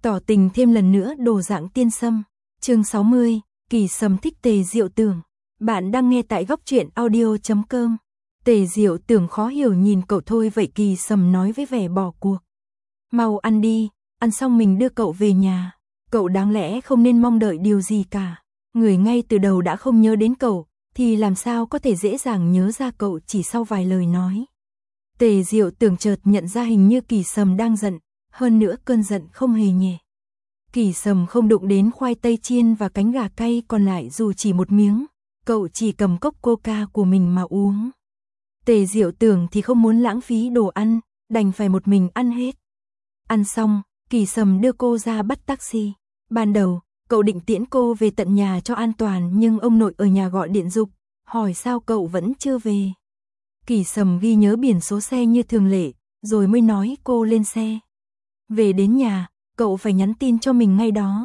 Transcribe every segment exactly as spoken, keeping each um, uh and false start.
Tỏ tình thêm lần nữa đồ dạng tiên sâm. Chương sáu mươi, Kỳ Sầm thích Tề Diệu Tưởng. Bạn đang nghe tại góc truyện audio chấm com. Tề Diệu Tưởng khó hiểu nhìn cậu thôi vậy Kỳ Sầm nói với vẻ bỏ cuộc. Mau ăn đi, ăn xong mình đưa cậu về nhà. Cậu đáng lẽ không nên mong đợi điều gì cả. Người ngay từ đầu đã không nhớ đến cậu, thì làm sao có thể dễ dàng nhớ ra cậu chỉ sau vài lời nói. Tề Diệu Tưởng chợt nhận ra hình như Kỳ Sầm đang giận, hơn nữa cơn giận không hề nhẹ. Kỳ Sầm không đụng đến khoai tây chiên và cánh gà cay còn lại dù chỉ một miếng, cậu chỉ cầm cốc coca của mình mà uống. Tề Diệu Tưởng thì không muốn lãng phí đồ ăn, đành phải một mình ăn hết. Ăn xong, Kỳ Sầm đưa cô ra bắt taxi. Ban đầu, cậu định tiễn cô về tận nhà cho an toàn nhưng ông nội ở nhà gọi điện giục, hỏi sao cậu vẫn chưa về. Kỳ Sầm ghi nhớ biển số xe như thường lệ, rồi mới nói cô lên xe. Về đến nhà, cậu phải nhắn tin cho mình ngay đó.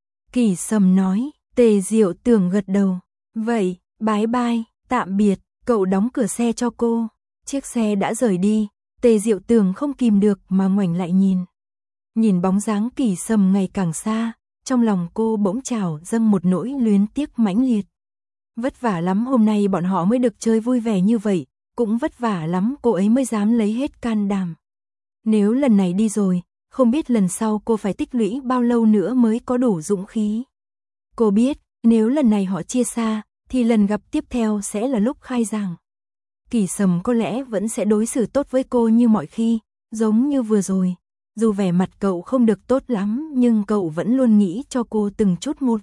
Kỳ Sầm nói, Tề Diệu Tưởng gật đầu. Vậy, bye bye, tạm biệt, cậu đóng cửa xe cho cô. Chiếc xe đã rời đi, Tề Diệu Tưởng không kìm được mà ngoảnh lại nhìn. Nhìn bóng dáng Kỳ Sầm ngày càng xa, trong lòng cô bỗng trào dâng một nỗi luyến tiếc mãnh liệt. Vất vả lắm hôm nay bọn họ mới được chơi vui vẻ như vậy, cũng vất vả lắm cô ấy mới dám lấy hết can đảm. Nếu lần này đi rồi, không biết lần sau cô phải tích lũy bao lâu nữa mới có đủ dũng khí. Cô biết, nếu lần này họ chia xa, thì lần gặp tiếp theo sẽ là lúc khai giảng. Kỳ Sầm có lẽ vẫn sẽ đối xử tốt với cô như mọi khi, giống như vừa rồi. Dù vẻ mặt cậu không được tốt lắm, nhưng cậu vẫn luôn nghĩ cho cô từng chút một.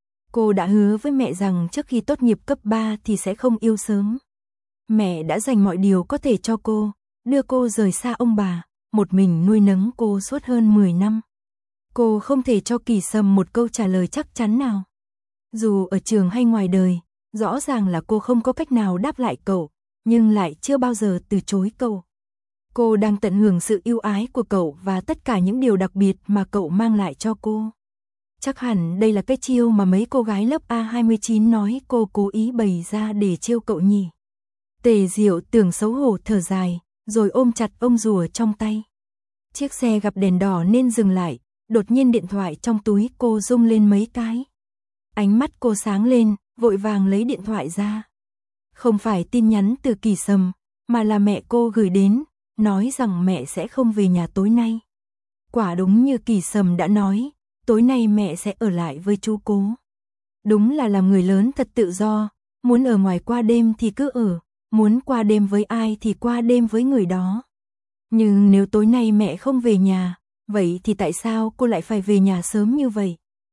Cô đã hứa với mẹ rằng trước khi tốt nghiệp cấp ba thì sẽ không yêu sớm. Mẹ đã dành mọi điều có thể cho cô, đưa cô rời xa ông bà, một mình nuôi nấng cô suốt hơn mười năm. Cô không thể cho Kỳ Sầm một câu trả lời chắc chắn nào. Dù ở trường hay ngoài đời, rõ ràng là cô không có cách nào đáp lại cậu, nhưng lại chưa bao giờ từ chối cậu. Cô đang tận hưởng sự yêu ái của cậu và tất cả những điều đặc biệt mà cậu mang lại cho cô. Chắc hẳn đây là cái chiêu mà mấy cô gái lớp A hai mươi chín nói cô cố ý bày ra để trêu cậu nhỉ. Tề Diệu Tưởng xấu hổ thở dài, rồi ôm chặt ông rùa trong tay. Chiếc xe gặp đèn đỏ nên dừng lại, đột nhiên điện thoại trong túi cô rung lên mấy cái. Ánh mắt cô sáng lên, vội vàng lấy điện thoại ra. Không phải tin nhắn từ Kỳ Sầm, mà là mẹ cô gửi đến, nói rằng mẹ sẽ không về nhà tối nay. Quả đúng như Kỳ Sầm đã nói, tối nay mẹ sẽ ở lại với chú Cố. Đúng là làm người lớn thật tự do, muốn ở ngoài qua đêm thì cứ ở, muốn qua đêm với ai thì qua đêm với người đó. Nhưng nếu tối nay mẹ không về nhà, vậy thì tại sao cô lại phải về nhà sớm như vậy?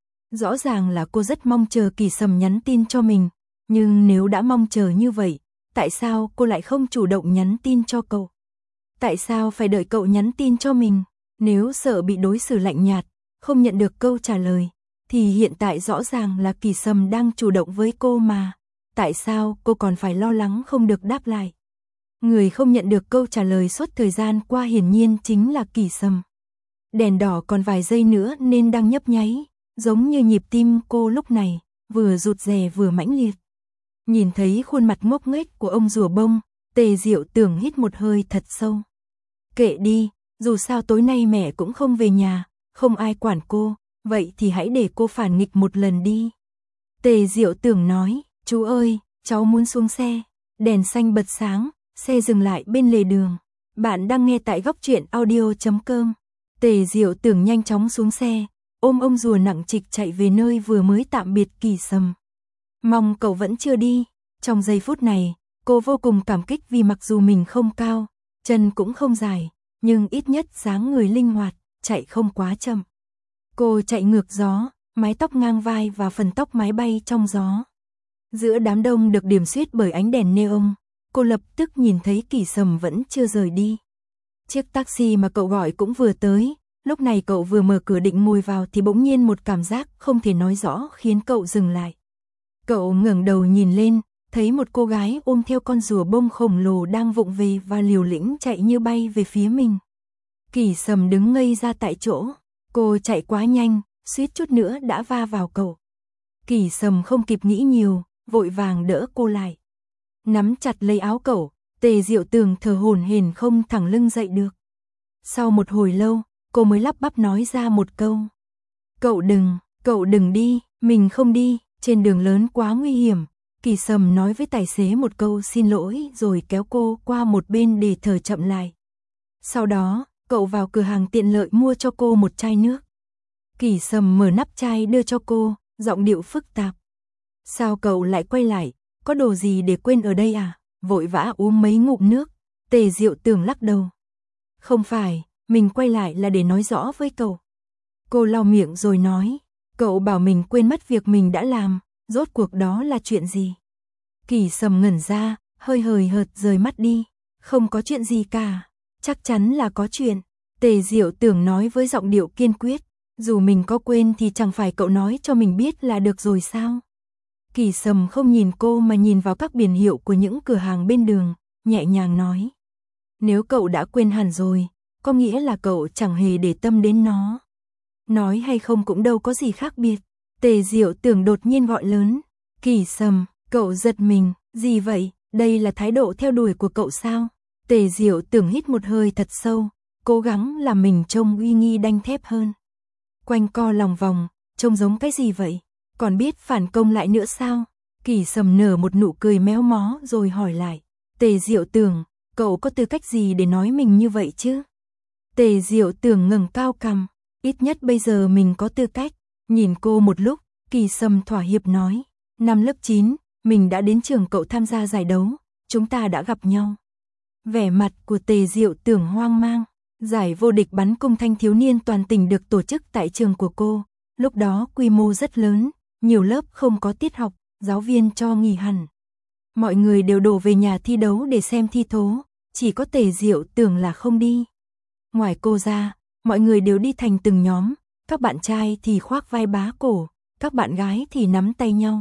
Rõ ràng là cô rất mong chờ Kỳ Sầm nhắn tin cho mình, nhưng nếu đã mong chờ như vậy, tại sao cô lại không chủ động nhắn tin cho cậu? Tại sao phải đợi cậu nhắn tin cho mình? Nếu sợ bị đối xử lạnh nhạt, không nhận được câu trả lời, thì hiện tại rõ ràng là Kỳ Sầm đang chủ động với cô mà. Tại sao cô còn phải lo lắng không được đáp lại? Người không nhận được câu trả lời suốt thời gian qua hiển nhiên chính là Kỳ Sầm. Đèn đỏ còn vài giây nữa nên đang nhấp nháy, giống như nhịp tim cô lúc này, vừa rụt rè vừa mãnh liệt. Nhìn thấy khuôn mặt ngốc nghếch của ông rùa bông, Tề Diệu Tưởng hít một hơi thật sâu. Kệ đi, dù sao tối nay mẹ cũng không về nhà, không ai quản cô, vậy thì hãy để cô phản nghịch một lần đi. Tề Diệu Tưởng nói, chú ơi, cháu muốn xuống xe. Đèn xanh bật sáng, xe dừng lại bên lề đường. Bạn đang nghe tại góc truyện audio chấm com. Tề Diệu Tưởng nhanh chóng xuống xe, ôm ông rùa nặng trịch chạy về nơi vừa mới tạm biệt Kỳ Sầm. Mong cậu vẫn chưa đi. Trong giây phút này, cô vô cùng cảm kích vì mặc dù mình không cao, chân cũng không dài, nhưng ít nhất dáng người linh hoạt, chạy không quá chậm. Cô chạy ngược gió, mái tóc ngang vai và phần tóc mái bay trong gió. Giữa đám đông được điểm xuyết bởi ánh đèn neon, cô lập tức nhìn thấy Kỳ Sầm vẫn chưa rời đi. Chiếc taxi mà cậu gọi cũng vừa tới, lúc này cậu vừa mở cửa định ngồi vào thì bỗng nhiên một cảm giác không thể nói rõ khiến cậu dừng lại. Cậu ngẩng đầu nhìn lên, thấy một cô gái ôm theo con rùa bông khổng lồ đang vụng về và liều lĩnh chạy như bay về phía mình. Kỳ Sầm đứng ngây ra tại chỗ, cô chạy quá nhanh, suýt chút nữa đã va vào cậu. Kỳ Sầm không kịp nghĩ nhiều, vội vàng đỡ cô lại. Nắm chặt lấy áo cậu, Tề Diệu Tưởng thở hổn hển không thẳng lưng dậy được. Sau một hồi lâu, cô mới lắp bắp nói ra một câu, Cậu đừng, cậu đừng đi, mình không đi, trên đường lớn quá nguy hiểm. Kỳ Sầm nói với tài xế một câu xin lỗi rồi kéo cô qua một bên để thở chậm lại. Sau đó, cậu vào cửa hàng tiện lợi mua cho cô một chai nước. Kỳ Sầm mở nắp chai đưa cho cô, giọng điệu phức tạp. Sao cậu lại quay lại, có đồ gì để quên ở đây à? Vội vã uống mấy ngụm nước, Tề Diệu Tường lắc đầu. Không phải, mình quay lại là để nói rõ với cậu. Cô lau miệng rồi nói, cậu bảo mình quên mất việc mình đã làm, rốt cuộc đó là chuyện gì? Kỳ Sầm ngẩn ra, hơi hời hợt rời mắt đi, không có chuyện gì cả, chắc chắn là có chuyện. Tề Diệu Tường nói với giọng điệu kiên quyết, dù mình có quên thì chẳng phải cậu nói cho mình biết là được rồi sao? Kỳ Sầm không nhìn cô mà nhìn vào các biển hiệu của những cửa hàng bên đường, nhẹ nhàng nói. Nếu cậu đã quên hẳn rồi, có nghĩa là cậu chẳng hề để tâm đến nó. Nói hay không cũng đâu có gì khác biệt. Tề Diệu Tường đột nhiên gọi lớn. Kỳ Sầm, cậu giật mình, gì vậy, đây là thái độ theo đuổi của cậu sao? Tề Diệu Tường hít một hơi thật sâu, cố gắng làm mình trông uy nghi đanh thép hơn. Quanh co lòng vòng, trông giống cái gì vậy? Còn biết phản công lại nữa sao? Kỳ Sầm nở một nụ cười méo mó rồi hỏi lại. Tề Diệu Tường, cậu có tư cách gì để nói mình như vậy chứ? Tề Diệu Tường ngẩng cao cằm, ít nhất bây giờ mình có tư cách. Nhìn cô một lúc, Kỳ Sầm thỏa hiệp nói. Năm lớp chín, mình đã đến trường cậu tham gia giải đấu, chúng ta đã gặp nhau. Vẻ mặt của Tề Diệu Tường hoang mang. Giải vô địch bắn cung thanh thiếu niên toàn tỉnh được tổ chức tại trường của cô. Lúc đó quy mô rất lớn, nhiều lớp không có tiết học, giáo viên cho nghỉ hẳn. Mọi người đều đổ về nhà thi đấu để xem thi thố, chỉ có Tề Diệu Tường là không đi. Ngoài cô ra, mọi người đều đi thành từng nhóm, các bạn trai thì khoác vai bá cổ, các bạn gái thì nắm tay nhau.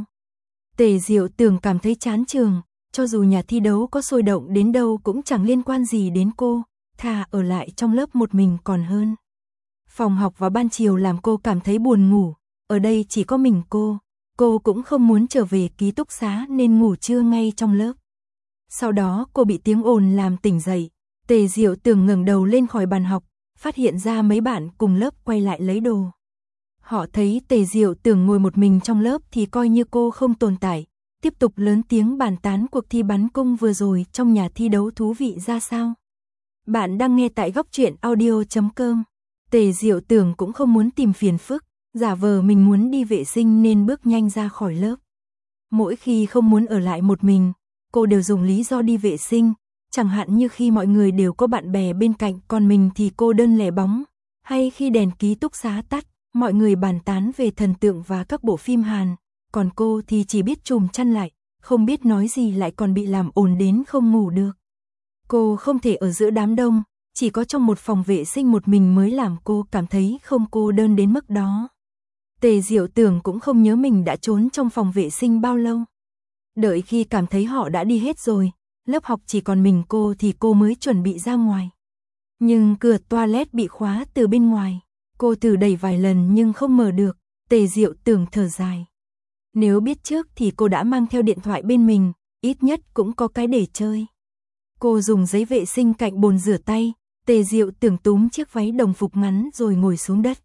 Tề Diệu Tường cảm thấy chán trường, cho dù nhà thi đấu có sôi động đến đâu cũng chẳng liên quan gì đến cô, thà ở lại trong lớp một mình còn hơn. Phòng học và ban chiều làm cô cảm thấy buồn ngủ, ở đây chỉ có mình cô, cô cũng không muốn trở về ký túc xá nên ngủ trưa ngay trong lớp. Sau đó cô bị tiếng ồn làm tỉnh dậy, Tề Diệu Tường ngẩng đầu lên khỏi bàn học, phát hiện ra mấy bạn cùng lớp quay lại lấy đồ. Họ thấy Tề Diệu Tường ngồi một mình trong lớp thì coi như cô không tồn tại, tiếp tục lớn tiếng bàn tán cuộc thi bắn cung vừa rồi trong nhà thi đấu thú vị ra sao. Bạn đang nghe tại góc truyện audio chấm com. Tề Diệu Tường cũng không muốn tìm phiền phức, giả vờ mình muốn đi vệ sinh nên bước nhanh ra khỏi lớp. Mỗi khi không muốn ở lại một mình, cô đều dùng lý do đi vệ sinh, chẳng hạn như khi mọi người đều có bạn bè bên cạnh còn mình thì cô đơn lẻ bóng, hay khi đèn ký túc xá tắt, mọi người bàn tán về thần tượng và các bộ phim Hàn, còn cô thì chỉ biết trùm chăn lại, không biết nói gì lại còn bị làm ồn đến không ngủ được. Cô không thể ở giữa đám đông, chỉ có trong một phòng vệ sinh một mình mới làm cô cảm thấy không cô đơn đến mức đó. Tề Diệu Tường cũng không nhớ mình đã trốn trong phòng vệ sinh bao lâu. Đợi khi cảm thấy họ đã đi hết rồi, lớp học chỉ còn mình cô thì cô mới chuẩn bị ra ngoài. Nhưng cửa toilet bị khóa từ bên ngoài, cô thử đẩy vài lần nhưng không mở được, Tề Diệu Tường thở dài. Nếu biết trước thì cô đã mang theo điện thoại bên mình, ít nhất cũng có cái để chơi. Cô dùng giấy vệ sinh cạnh bồn rửa tay, Tề Diệu Tường túm chiếc váy đồng phục ngắn rồi ngồi xuống đất.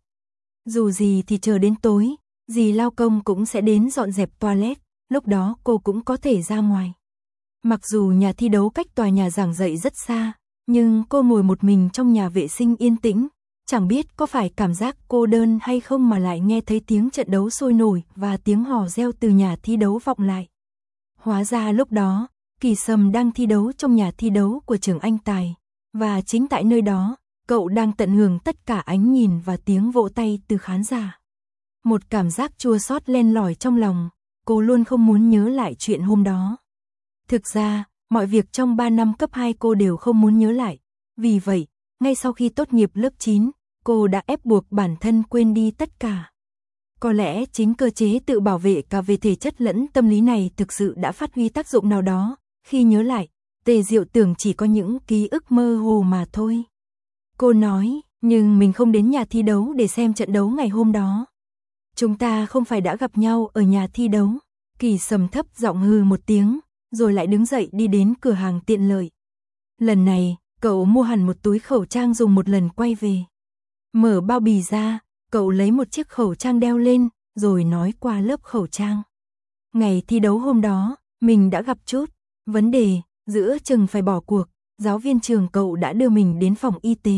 Dù gì thì chờ đến tối, dì lao công cũng sẽ đến dọn dẹp toilet, lúc đó cô cũng có thể ra ngoài. Mặc dù nhà thi đấu cách tòa nhà giảng dạy rất xa, nhưng cô ngồi một mình trong nhà vệ sinh yên tĩnh, chẳng biết có phải cảm giác cô đơn hay không mà lại nghe thấy tiếng trận đấu sôi nổi và tiếng hò reo từ nhà thi đấu vọng lại. Hóa ra lúc đó, Kỳ Sầm đang thi đấu trong nhà thi đấu của trường Anh Tài, và chính tại nơi đó, cậu đang tận hưởng tất cả ánh nhìn và tiếng vỗ tay từ khán giả. Một cảm giác chua xót len lỏi trong lòng, cô luôn không muốn nhớ lại chuyện hôm đó. Thực ra, mọi việc trong ba năm cấp hai cô đều không muốn nhớ lại, vì vậy, ngay sau khi tốt nghiệp lớp chín, cô đã ép buộc bản thân quên đi tất cả. Có lẽ chính cơ chế tự bảo vệ cả về thể chất lẫn tâm lý này thực sự đã phát huy tác dụng nào đó, khi nhớ lại, Tề Diệu Tường chỉ có những ký ức mơ hồ mà thôi. Cô nói, nhưng mình không đến nhà thi đấu để xem trận đấu ngày hôm đó. Chúng ta không phải đã gặp nhau ở nhà thi đấu. Kỳ Sầm thấp giọng hừ một tiếng, rồi lại đứng dậy đi đến cửa hàng tiện lợi. Lần này, cậu mua hẳn một túi khẩu trang dùng một lần quay về. Mở bao bì ra, Cậu lấy một chiếc khẩu trang đeo lên, rồi nói qua lớp khẩu trang. Ngày thi đấu hôm đó, mình đã gặp chút vấn đề, giữa chừng phải bỏ cuộc, giáo viên trường cậu đã đưa mình đến phòng y tế.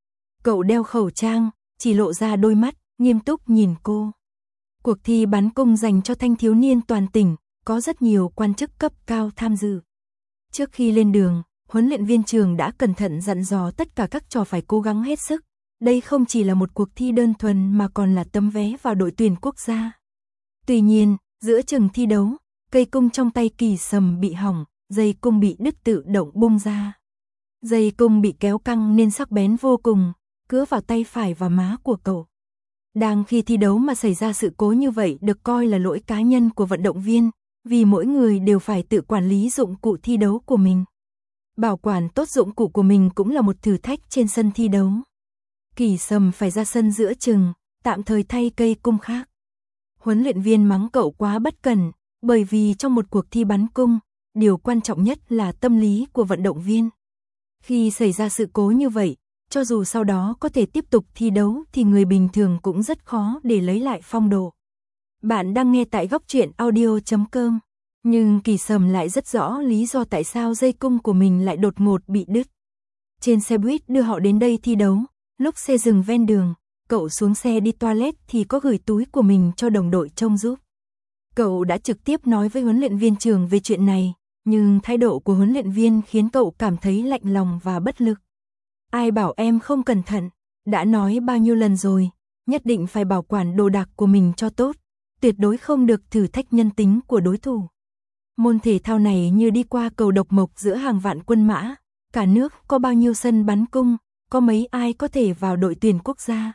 Cậu đeo khẩu trang, chỉ lộ ra đôi mắt, nghiêm túc nhìn cô. Cuộc thi bắn cung dành cho thanh thiếu niên toàn tỉnh, có rất nhiều quan chức cấp cao tham dự. Trước khi lên đường, huấn luyện viên trường đã cẩn thận dặn dò tất cả các trò phải cố gắng hết sức. Đây không chỉ là một cuộc thi đơn thuần mà còn là tấm vé vào đội tuyển quốc gia. Tuy nhiên, giữa chừng thi đấu, cây cung trong tay Kỳ Sầm bị hỏng, dây cung bị đứt tự động bung ra. Dây cung bị kéo căng nên sắc bén vô cùng, cứa vào tay phải và má của cậu. Đang khi thi đấu mà xảy ra sự cố như vậy được coi là lỗi cá nhân của vận động viên, vì mỗi người đều phải tự quản lý dụng cụ thi đấu của mình. Bảo quản tốt dụng cụ của mình cũng là một thử thách trên sân thi đấu. Kỳ Sầm phải ra sân giữa chừng, tạm thời thay cây cung khác. Huấn luyện viên mắng cậu quá bất cẩn, bởi vì trong một cuộc thi bắn cung, điều quan trọng nhất là tâm lý của vận động viên. Khi xảy ra sự cố như vậy, cho dù sau đó có thể tiếp tục thi đấu thì người bình thường cũng rất khó để lấy lại phong độ. Bạn đang nghe tại góc truyện audio chấm com, nhưng Kỳ Sầm lại rất rõ lý do tại sao dây cung của mình lại đột ngột bị đứt. Trên xe buýt đưa họ đến đây thi đấu, lúc xe dừng ven đường, cậu xuống xe đi toilet thì có gửi túi của mình cho đồng đội trông giúp. Cậu đã trực tiếp nói với huấn luyện viên trường về chuyện này, nhưng thái độ của huấn luyện viên khiến cậu cảm thấy lạnh lòng và bất lực. Ai bảo em không cẩn thận, đã nói bao nhiêu lần rồi, nhất định phải bảo quản đồ đạc của mình cho tốt, tuyệt đối không được thử thách nhân tính của đối thủ. Môn thể thao này như đi qua cầu độc mộc giữa hàng vạn quân mã, cả nước có bao nhiêu sân bắn cung, có mấy ai có thể vào đội tuyển quốc gia.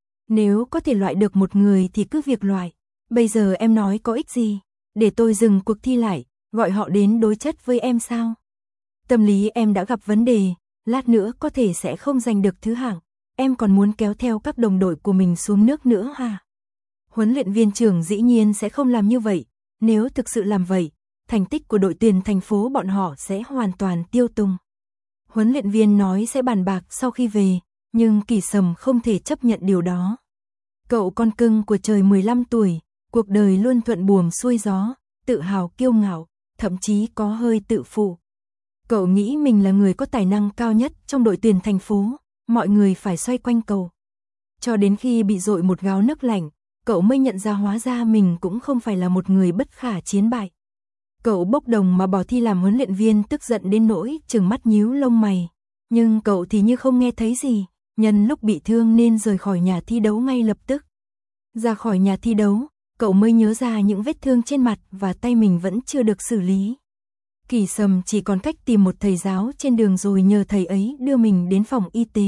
Nếu có thể loại được một người thì cứ việc loại, bây giờ em nói có ích gì, để tôi dừng cuộc thi lại, gọi họ đến đối chất với em sao? Tâm lý em đã gặp vấn đề, lát nữa có thể sẽ không giành được thứ hạng, em còn muốn kéo theo các đồng đội của mình xuống nước nữa hả? Huấn luyện viên trưởng dĩ nhiên sẽ không làm như vậy, nếu thực sự làm vậy, thành tích của đội tuyển thành phố bọn họ sẽ hoàn toàn tiêu tung. Huấn luyện viên nói sẽ bàn bạc sau khi về, nhưng Kỳ Sầm không thể chấp nhận điều đó. Cậu con cưng của trời mười lăm tuổi, cuộc đời luôn thuận buồm xuôi gió, tự hào kiêu ngạo, thậm chí có hơi tự phụ. Cậu nghĩ mình là người có tài năng cao nhất trong đội tuyển thành phố, mọi người phải xoay quanh cậu. Cho đến khi bị dội một gáo nước lạnh, cậu mới nhận ra hóa ra mình cũng không phải là một người bất khả chiến bại. Cậu bốc đồng mà bỏ thi làm huấn luyện viên tức giận đến nỗi trừng mắt nhíu lông mày. Nhưng cậu thì như không nghe thấy gì, nhân lúc bị thương nên rời khỏi nhà thi đấu ngay lập tức. Ra khỏi nhà thi đấu, cậu mới nhớ ra những vết thương trên mặt và tay mình vẫn chưa được xử lý. Kỳ Sầm chỉ còn cách tìm một thầy giáo trên đường rồi nhờ thầy ấy đưa mình đến phòng y tế.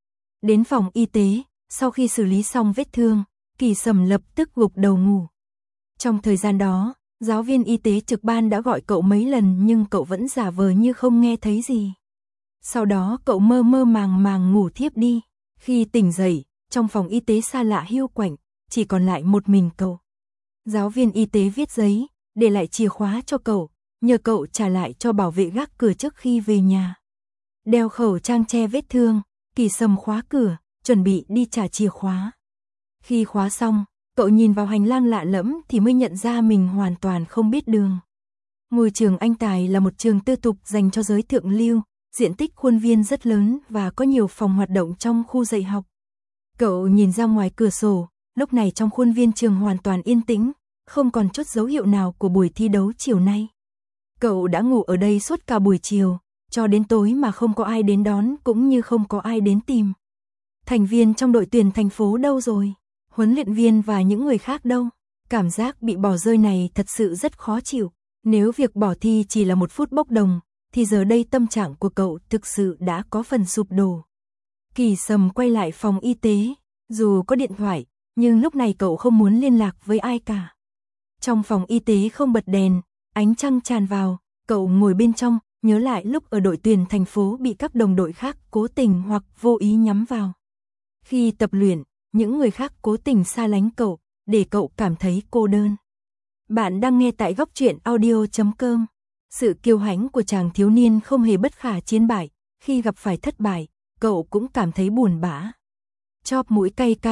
Đến phòng y tế, sau khi xử lý xong vết thương, Kỳ Sầm lập tức gục đầu ngủ. Trong thời gian đó, giáo viên y tế trực ban đã gọi cậu mấy lần nhưng cậu vẫn giả vờ như không nghe thấy gì. Sau đó cậu mơ mơ màng màng ngủ thiếp đi. Khi tỉnh dậy, trong phòng y tế xa lạ hiu quạnh, chỉ còn lại một mình cậu. Giáo viên y tế viết giấy, để lại chìa khóa cho cậu, nhờ cậu trả lại cho bảo vệ gác cửa trước khi về nhà. Đeo khẩu trang che vết thương, Kỳ Sầm khóa cửa, chuẩn bị đi trả chìa khóa. Khi khóa xong, cậu nhìn vào hành lang lạ lẫm thì mới nhận ra mình hoàn toàn không biết đường. Ngôi trường Anh Tài là một trường tư thục dành cho giới thượng lưu, diện tích khuôn viên rất lớn và có nhiều phòng hoạt động trong khu dạy học. Cậu nhìn ra ngoài cửa sổ, lúc này trong khuôn viên trường hoàn toàn yên tĩnh, không còn chút dấu hiệu nào của buổi thi đấu chiều nay. Cậu đã ngủ ở đây suốt cả buổi chiều, cho đến tối mà không có ai đến đón cũng như không có ai đến tìm. Thành viên trong đội tuyển thành phố đâu rồi? Huấn luyện viên và những người khác đâu? Cảm giác bị bỏ rơi này thật sự rất khó chịu. Nếu việc bỏ thi chỉ là một phút bốc đồng, thì giờ đây tâm trạng của cậu thực sự đã có phần sụp đổ. Kỳ Sầm quay lại phòng y tế, dù có điện thoại, nhưng lúc này cậu không muốn liên lạc với ai cả. Trong phòng y tế không bật đèn, ánh trăng tràn vào, cậu ngồi bên trong, nhớ lại lúc ở đội tuyển thành phố bị các đồng đội khác cố tình hoặc vô ý nhắm vào. Khi tập luyện, những người khác cố tình xa lánh cậu, để cậu cảm thấy cô đơn. Bạn đang nghe tại góc truyện audio chấm com. Sự kiêu hãnh của chàng thiếu niên không hề bất khả chiến bại, khi gặp phải thất bại, cậu cũng cảm thấy buồn bã. Chóp mũi cay cay,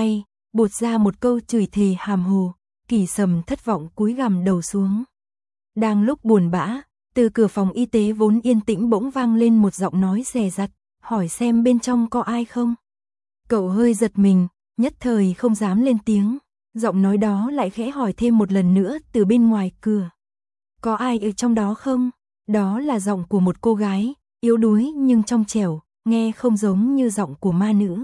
buột ra một câu chửi thề hàm hồ. Kỳ Sầm thất vọng cúi gằm đầu xuống. Đang lúc buồn bã, từ cửa phòng y tế vốn yên tĩnh bỗng vang lên một giọng nói dè dặt, hỏi xem bên trong có ai không. Cậu hơi giật mình, nhất thời không dám lên tiếng, giọng nói đó lại khẽ hỏi thêm một lần nữa từ bên ngoài cửa. Có ai ở trong đó không? Đó là giọng của một cô gái, yếu đuối nhưng trong trẻo, nghe không giống như giọng của ma nữ.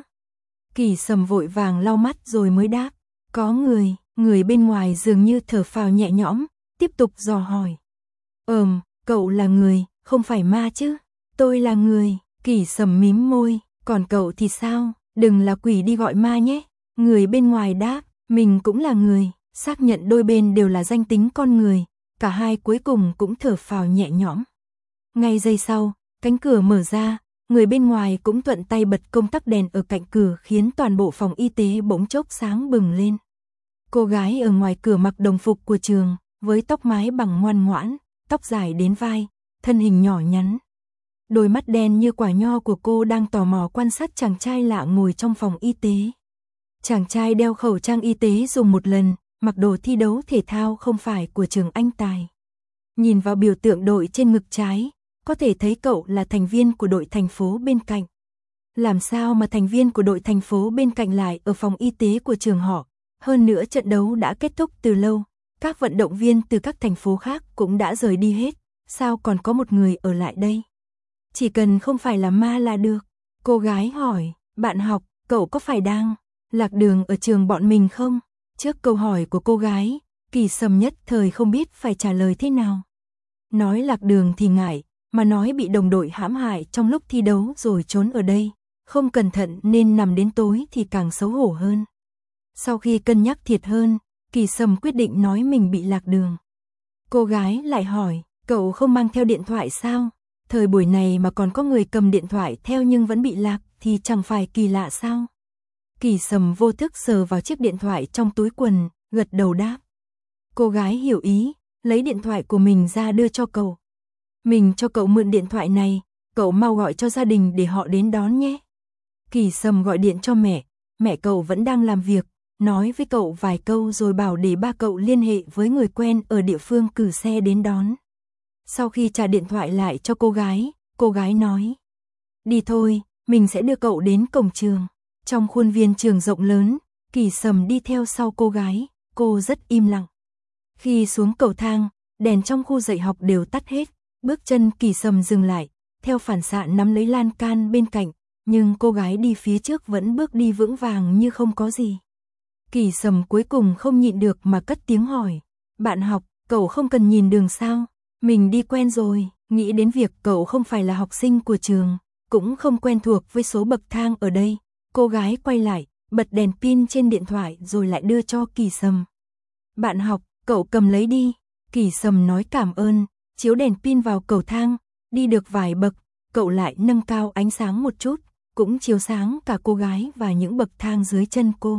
Kỳ Sầm vội vàng lau mắt rồi mới đáp, có người. Người bên ngoài dường như thở phào nhẹ nhõm, tiếp tục dò hỏi. Ừm, cậu là người, không phải ma chứ? Tôi là người. Kỳ Sầm mím môi, còn cậu thì sao? Đừng là quỷ đi gọi ma nhé. Người bên ngoài đáp, mình cũng là người, xác nhận đôi bên đều là danh tính con người, cả hai cuối cùng cũng thở phào nhẹ nhõm. Ngay giây sau, cánh cửa mở ra, người bên ngoài cũng thuận tay bật công tắc đèn ở cạnh cửa khiến toàn bộ phòng y tế bỗng chốc sáng bừng lên. Cô gái ở ngoài cửa mặc đồng phục của trường, với tóc mái bằng ngoan ngoãn, tóc dài đến vai, thân hình nhỏ nhắn. Đôi mắt đen như quả nho của cô đang tò mò quan sát chàng trai lạ ngồi trong phòng y tế. Chàng trai đeo khẩu trang y tế dùng một lần, mặc đồ thi đấu thể thao không phải của trường Anh Tài. Nhìn vào biểu tượng đội trên ngực trái, có thể thấy cậu là thành viên của đội thành phố bên cạnh. Làm sao mà thành viên của đội thành phố bên cạnh lại ở phòng y tế của trường họ? Hơn nữa trận đấu đã kết thúc từ lâu, các vận động viên từ các thành phố khác cũng đã rời đi hết, sao còn có một người ở lại đây? Chỉ cần không phải là ma là được. Cô gái hỏi, bạn học, cậu có phải đang lạc đường ở trường bọn mình không? Trước câu hỏi của cô gái, Kỳ Sầm nhất thời không biết phải trả lời thế nào. Nói lạc đường thì ngại, mà nói bị đồng đội hãm hại trong lúc thi đấu rồi trốn ở đây, không cẩn thận nên nằm đến tối thì càng xấu hổ hơn. Sau khi cân nhắc thiệt hơn, Kỳ Sầm quyết định nói mình bị lạc đường. Cô gái lại hỏi, cậu không mang theo điện thoại sao? Thời buổi này mà còn có người cầm điện thoại theo nhưng vẫn bị lạc thì chẳng phải kỳ lạ sao? Kỳ Sầm vô thức sờ vào chiếc điện thoại trong túi quần, gật đầu đáp. Cô gái hiểu ý, lấy điện thoại của mình ra đưa cho cậu. Mình cho cậu mượn điện thoại này, cậu mau gọi cho gia đình để họ đến đón nhé. Kỳ Sầm gọi điện cho mẹ, mẹ cậu vẫn đang làm việc, nói với cậu vài câu rồi bảo để ba cậu liên hệ với người quen ở địa phương cử xe đến đón. Sau khi trả điện thoại lại cho cô gái, cô gái nói, đi thôi, mình sẽ đưa cậu đến cổng trường. Trong khuôn viên trường rộng lớn, Kỳ Sầm đi theo sau cô gái, cô rất im lặng. Khi xuống cầu thang, đèn trong khu dạy học đều tắt hết, bước chân Kỳ Sầm dừng lại, theo phản xạ nắm lấy lan can bên cạnh, nhưng cô gái đi phía trước vẫn bước đi vững vàng như không có gì. Kỳ Sầm cuối cùng không nhịn được mà cất tiếng hỏi, bạn học, cậu không cần nhìn đường sao? Mình đi quen rồi, nghĩ đến việc cậu không phải là học sinh của trường, cũng không quen thuộc với số bậc thang ở đây. Cô gái quay lại, bật đèn pin trên điện thoại rồi lại đưa cho Kỳ Sầm. Bạn học, cậu cầm lấy đi. Kỳ Sầm nói cảm ơn, chiếu đèn pin vào cầu thang, đi được vài bậc, cậu lại nâng cao ánh sáng một chút, cũng chiếu sáng cả cô gái và những bậc thang dưới chân cô.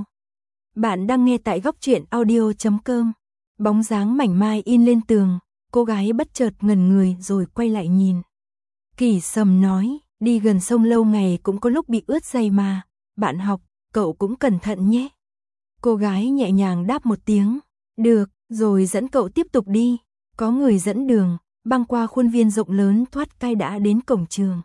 Bạn đang nghe tại góc truyện audio chấm com. Bóng dáng mảnh mai in lên tường, cô gái bất chợt ngẩn người rồi quay lại nhìn. Kỳ Sầm nói, đi gần sông lâu ngày cũng có lúc bị ướt giày mà, bạn học, cậu cũng cẩn thận nhé. Cô gái nhẹ nhàng đáp một tiếng, được, rồi dẫn cậu tiếp tục đi. Có người dẫn đường, băng qua khuôn viên rộng lớn thoát cai đã đến cổng trường.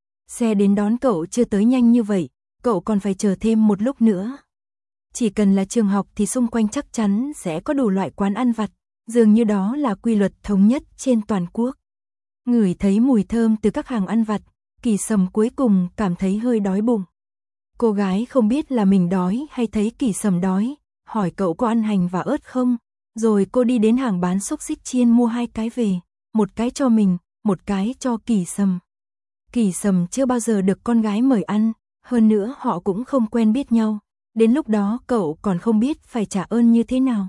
Xe đến đón cậu chưa tới nhanh như vậy, cậu còn phải chờ thêm một lúc nữa. Chỉ cần là trường học thì xung quanh chắc chắn sẽ có đủ loại quán ăn vặt, dường như đó là quy luật thống nhất trên toàn quốc. Ngửi thấy mùi thơm từ các hàng ăn vặt, Kỳ Sầm cuối cùng cảm thấy hơi đói bụng. Cô gái không biết là mình đói hay thấy Kỳ Sầm đói, hỏi cậu có ăn hành và ớt không, rồi cô đi đến hàng bán xúc xích chiên mua hai cái về, một cái cho mình, một cái cho Kỳ Sầm. Kỳ Sầm chưa bao giờ được con gái mời ăn, hơn nữa họ cũng không quen biết nhau, đến lúc đó cậu còn không biết phải trả ơn như thế nào.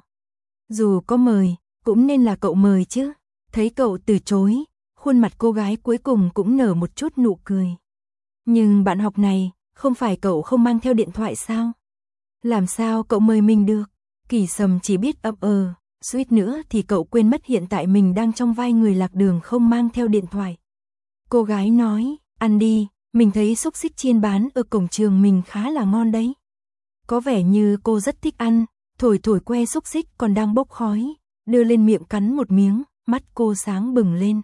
Dù có mời, cũng nên là cậu mời chứ. Thấy cậu từ chối, khuôn mặt cô gái cuối cùng cũng nở một chút nụ cười. Nhưng bạn học này, không phải cậu không mang theo điện thoại sao? Làm sao cậu mời mình được? Kỳ Sầm chỉ biết ậm ờ, suýt nữa thì cậu quên mất hiện tại mình đang trong vai người lạc đường không mang theo điện thoại. Cô gái nói, ăn đi, mình thấy xúc xích chiên bán ở cổng trường mình khá là ngon đấy. Có vẻ như cô rất thích ăn, thổi thổi que xúc xích còn đang bốc khói, đưa lên miệng cắn một miếng, mắt cô sáng bừng lên.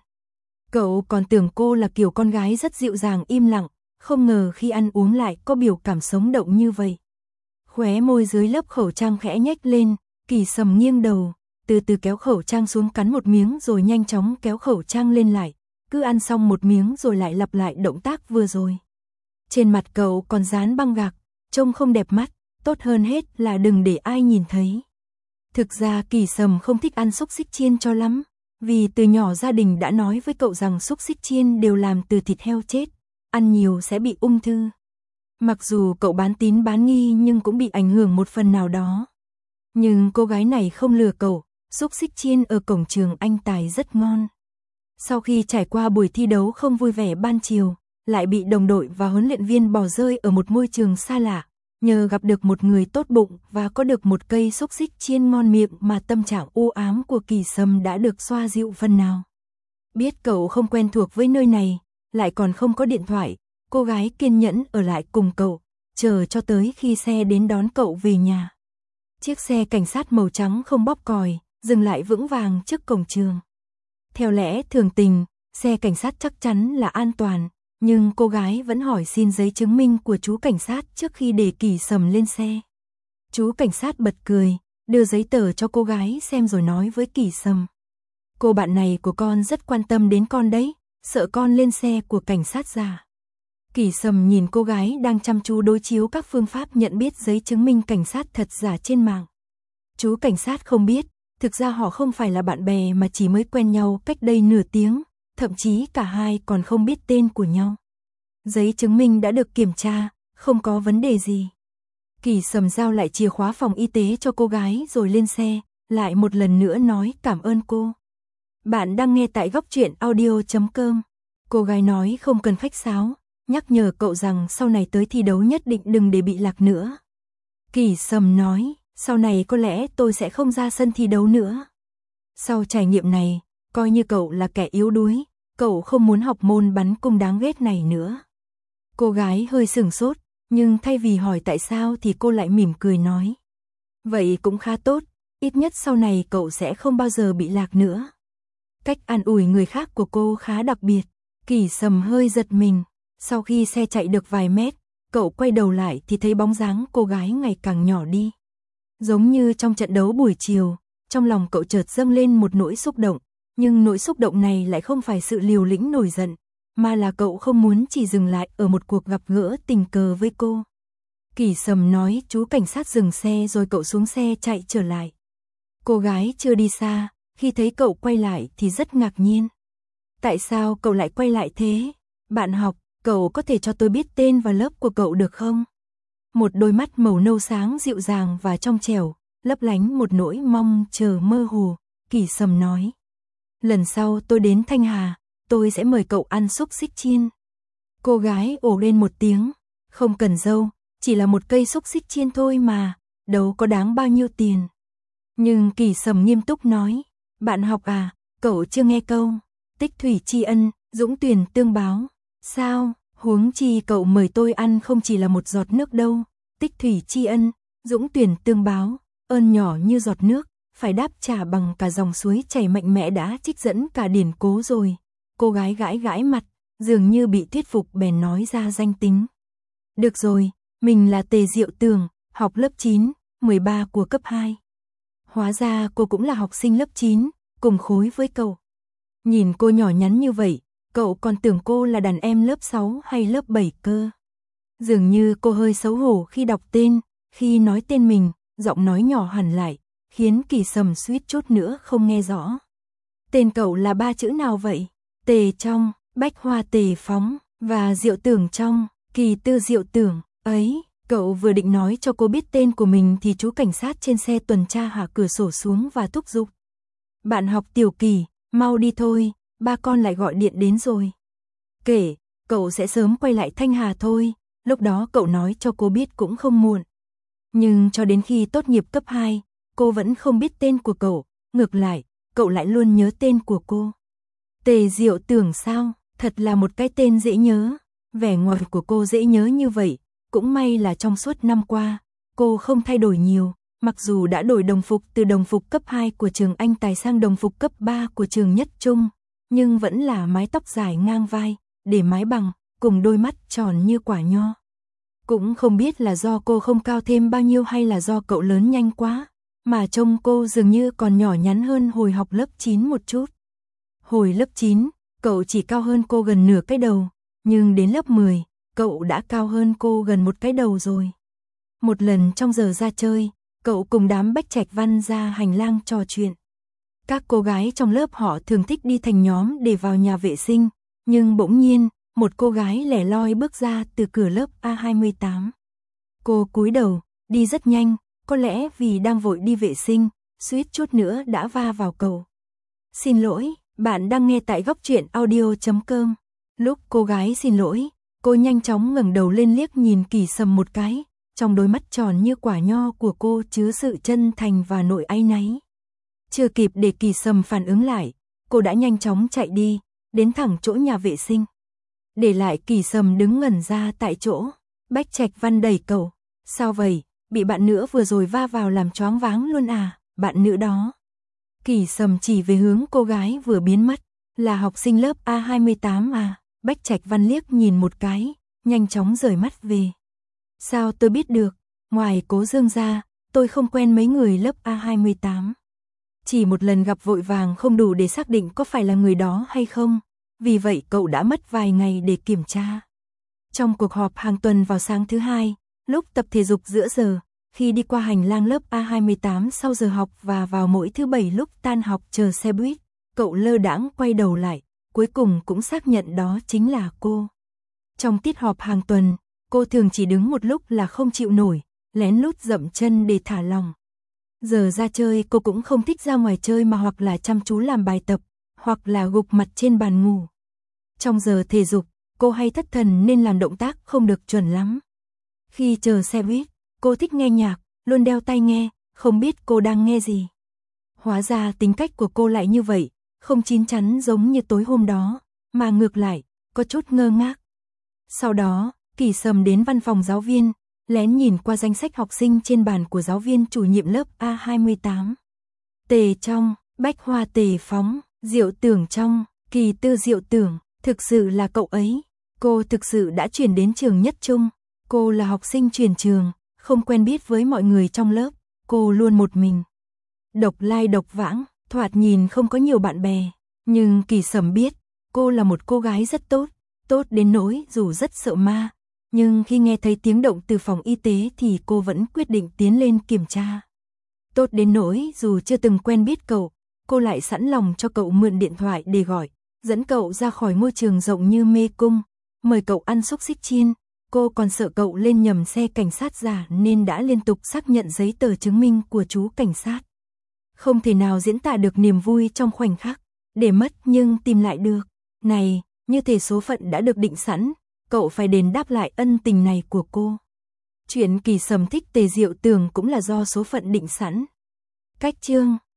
Cậu còn tưởng cô là kiểu con gái rất dịu dàng im lặng, không ngờ khi ăn uống lại có biểu cảm sống động như vậy. Khóe môi dưới lớp khẩu trang khẽ nhếch lên, Kỳ Sầm nghiêng đầu, từ từ kéo khẩu trang xuống cắn một miếng rồi nhanh chóng kéo khẩu trang lên lại, cứ ăn xong một miếng rồi lại lặp lại động tác vừa rồi. Trên mặt cậu còn dán băng gạc, trông không đẹp mắt, tốt hơn hết là đừng để ai nhìn thấy. Thực ra Kỳ Sầm không thích ăn xúc xích chiên cho lắm, vì từ nhỏ gia đình đã nói với cậu rằng xúc xích chiên đều làm từ thịt heo chết, ăn nhiều sẽ bị ung thư. Mặc dù cậu bán tín bán nghi nhưng cũng bị ảnh hưởng một phần nào đó. Nhưng cô gái này không lừa cậu, xúc xích chiên ở cổng trường anh tài rất ngon. Sau khi trải qua buổi thi đấu không vui vẻ ban chiều, lại bị đồng đội và huấn luyện viên bỏ rơi ở một môi trường xa lạ, nhờ gặp được một người tốt bụng và có được một cây xúc xích chiên ngon miệng mà tâm trạng u ám của Kỳ Sầm đã được xoa dịu phần nào. Biết cậu không quen thuộc với nơi này, lại còn không có điện thoại, cô gái kiên nhẫn ở lại cùng cậu, chờ cho tới khi xe đến đón cậu về nhà. Chiếc xe cảnh sát màu trắng không bóp còi, dừng lại vững vàng trước cổng trường. Theo lẽ thường tình, xe cảnh sát chắc chắn là an toàn, nhưng cô gái vẫn hỏi xin giấy chứng minh của chú cảnh sát trước khi để Kỳ Sầm lên xe. Chú cảnh sát bật cười, đưa giấy tờ cho cô gái xem rồi nói với Kỳ Sầm. Cô bạn này của con rất quan tâm đến con đấy, sợ con lên xe của cảnh sát già. Kỳ Sầm nhìn cô gái đang chăm chú đối chiếu các phương pháp nhận biết giấy chứng minh cảnh sát thật giả trên mạng. Chú cảnh sát không biết, thực ra họ không phải là bạn bè mà chỉ mới quen nhau cách đây nửa tiếng, thậm chí cả hai còn không biết tên của nhau. Giấy chứng minh đã được kiểm tra, không có vấn đề gì. Kỳ Sầm giao lại chìa khóa phòng y tế cho cô gái rồi lên xe, lại một lần nữa nói cảm ơn cô. Bạn đang nghe tại góc truyện audio chấm com. Cô gái nói không cần khách sáo, nhắc nhở cậu rằng sau này tới thi đấu nhất định đừng để bị lạc nữa. Kỳ Sầm nói, sau này có lẽ tôi sẽ không ra sân thi đấu nữa. Sau trải nghiệm này, coi như cậu là kẻ yếu đuối, cậu không muốn học môn bắn cung đáng ghét này nữa. Cô gái hơi sửng sốt, nhưng thay vì hỏi tại sao thì cô lại mỉm cười nói. Vậy cũng khá tốt, ít nhất sau này cậu sẽ không bao giờ bị lạc nữa. Cách an ủi người khác của cô khá đặc biệt, Kỳ Sầm hơi giật mình. Sau khi xe chạy được vài mét, cậu quay đầu lại thì thấy bóng dáng cô gái ngày càng nhỏ đi. Giống như trong trận đấu buổi chiều, trong lòng cậu chợt dâng lên một nỗi xúc động, nhưng nỗi xúc động này lại không phải sự liều lĩnh nổi giận, mà là cậu không muốn chỉ dừng lại ở một cuộc gặp gỡ tình cờ với cô. Kỳ Sầm nói chú cảnh sát dừng xe rồi cậu xuống xe chạy trở lại. Cô gái chưa đi xa, khi thấy cậu quay lại thì rất ngạc nhiên. Tại sao cậu lại quay lại thế? Bạn học, cậu có thể cho tôi biết tên và lớp của cậu được không? Một đôi mắt màu nâu sáng dịu dàng và trong trẻo, lấp lánh một nỗi mong chờ mơ hồ, Kỳ Sầm nói. Lần sau tôi đến Thanh Hà, tôi sẽ mời cậu ăn xúc xích chiên. Cô gái ồ lên một tiếng, không cần dâu, chỉ là một cây xúc xích chiên thôi mà, đâu có đáng bao nhiêu tiền. Nhưng Kỳ Sầm nghiêm túc nói, bạn học à, cậu chưa nghe câu, tích thủy tri ân, dũng tuyển tương báo. Sao, huống chi cậu mời tôi ăn không chỉ là một giọt nước đâu, tích thủy tri ân, dũng tuyển tương báo, ơn nhỏ như giọt nước, phải đáp trả bằng cả dòng suối chảy mạnh mẽ đã trích dẫn cả điển cố rồi. Cô gái gãi gãi mặt, dường như bị thuyết phục bèn nói ra danh tính. Được rồi, mình là Tề Diệu Tường, học lớp chín, mười ba của cấp hai. Hóa ra cô cũng là học sinh lớp chín, cùng khối với cậu. Nhìn cô nhỏ nhắn như vậy, cậu còn tưởng cô là đàn em lớp sáu hay lớp bảy cơ. Dường như cô hơi xấu hổ khi đọc tên, khi nói tên mình, giọng nói nhỏ hẳn lại, khiến Kỳ Sầm suýt chút nữa không nghe rõ. Tên cậu là ba chữ nào vậy? Tề trong, Bách Hoa Tề Phóng, và Diệu Tưởng trong, Kỳ Tư Diệu Tưởng. Ấy, cậu vừa định nói cho cô biết tên của mình thì chú cảnh sát trên xe tuần tra hạ cửa sổ xuống và thúc giục. Bạn học Tiểu Kỳ, mau đi thôi, ba con lại gọi điện đến rồi. Kể, cậu sẽ sớm quay lại Thanh Hà thôi, lúc đó cậu nói cho cô biết cũng không muộn. Nhưng cho đến khi tốt nghiệp cấp hai, cô vẫn không biết tên của cậu, ngược lại, cậu lại luôn nhớ tên của cô. Tề Diệu Tưởng sao, thật là một cái tên dễ nhớ, vẻ ngoài của cô dễ nhớ như vậy, cũng may là trong suốt năm qua, cô không thay đổi nhiều, mặc dù đã đổi đồng phục từ đồng phục cấp hai của trường Anh Tài sang đồng phục cấp ba của trường Nhất Trung, nhưng vẫn là mái tóc dài ngang vai, để mái bằng, cùng đôi mắt tròn như quả nho. Cũng không biết là do cô không cao thêm bao nhiêu hay là do cậu lớn nhanh quá, mà trông cô dường như còn nhỏ nhắn hơn hồi học lớp chín một chút. Hồi lớp chín, cậu chỉ cao hơn cô gần nửa cái đầu, nhưng đến lớp mười, cậu đã cao hơn cô gần một cái đầu rồi. Một lần trong giờ ra chơi, cậu cùng đám Bách Trạch Văn ra hành lang trò chuyện. Các cô gái trong lớp họ thường thích đi thành nhóm để vào nhà vệ sinh, nhưng bỗng nhiên, một cô gái lẻ loi bước ra từ cửa lớp A hai mươi tám. Cô cúi đầu, đi rất nhanh, có lẽ vì đang vội đi vệ sinh, suýt chút nữa đã va vào cậu. Xin lỗi, bạn đang nghe tại góc truyện audio chấm com. Lúc cô gái xin lỗi, cô nhanh chóng ngẩng đầu lên liếc nhìn Kỳ Sầm một cái, trong đôi mắt tròn như quả nho của cô chứa sự chân thành và nỗi áy náy. Chưa kịp để Kỳ Sầm phản ứng lại, cô đã nhanh chóng chạy đi, đến thẳng chỗ nhà vệ sinh. Để lại Kỳ Sầm đứng ngẩn ra tại chỗ. Bách Trạch Văn đẩy cậu. Sao vậy, bị bạn nữa vừa rồi va vào làm choáng váng luôn à, bạn nữ đó. Kỳ Sầm chỉ về hướng cô gái vừa biến mất, là học sinh lớp A hai mươi tám à. Bách Trạch Văn liếc nhìn một cái, nhanh chóng rời mắt về. Sao tôi biết được, ngoài Cố Dương ra, tôi không quen mấy người lớp A hai mươi tám. Chỉ một lần gặp vội vàng không đủ để xác định có phải là người đó hay không, vì vậy cậu đã mất vài ngày để kiểm tra. Trong cuộc họp hàng tuần vào sáng thứ hai, lúc tập thể dục giữa giờ, khi đi qua hành lang lớp A hai mươi tám sau giờ học và vào mỗi thứ bảy lúc tan học chờ xe buýt, cậu lơ đãng quay đầu lại, cuối cùng cũng xác nhận đó chính là cô. Trong tiết họp hàng tuần, cô thường chỉ đứng một lúc là không chịu nổi, lén lút dậm chân để thả lỏng. Giờ ra chơi cô cũng không thích ra ngoài chơi mà hoặc là chăm chú làm bài tập, hoặc là gục mặt trên bàn ngủ. Trong giờ thể dục, cô hay thất thần nên làm động tác không được chuẩn lắm. Khi chờ xe buýt, cô thích nghe nhạc, luôn đeo tai nghe, không biết cô đang nghe gì. Hóa ra tính cách của cô lại như vậy, không chín chắn giống như tối hôm đó, mà ngược lại, có chút ngơ ngác. Sau đó, Kỳ Sầm đến văn phòng giáo viên, lén nhìn qua danh sách học sinh trên bàn của giáo viên chủ nhiệm lớp A hai mươi tám. Tề Trong, Bách Hoa Tề Phóng, Diệu Tưởng Trong, Kỳ Tư Diệu Tưởng, thực sự là cậu ấy. Cô thực sự đã chuyển đến trường Nhất Trung. Cô là học sinh chuyển trường, không quen biết với mọi người trong lớp, cô luôn một mình. Độc lai độc vãng, thoạt nhìn không có nhiều bạn bè, nhưng Kỳ Sầm biết, cô là một cô gái rất tốt, tốt đến nỗi dù rất sợ ma, nhưng khi nghe thấy tiếng động từ phòng y tế thì cô vẫn quyết định tiến lên kiểm tra. Tốt đến nỗi dù chưa từng quen biết cậu, cô lại sẵn lòng cho cậu mượn điện thoại để gọi, dẫn cậu ra khỏi ngôi trường rộng như mê cung, mời cậu ăn xúc xích chiên. Cô còn sợ cậu lên nhầm xe cảnh sát giả nên đã liên tục xác nhận giấy tờ chứng minh của chú cảnh sát. Không thể nào diễn tả được niềm vui trong khoảnh khắc, để mất nhưng tìm lại được. Này, như thể số phận đã được định sẵn, cậu phải đền đáp lại ân tình này của cô. Chuyện Kỳ Sầm thích Tề Diệu Tưởng cũng là do số phận định sẵn. Cách chương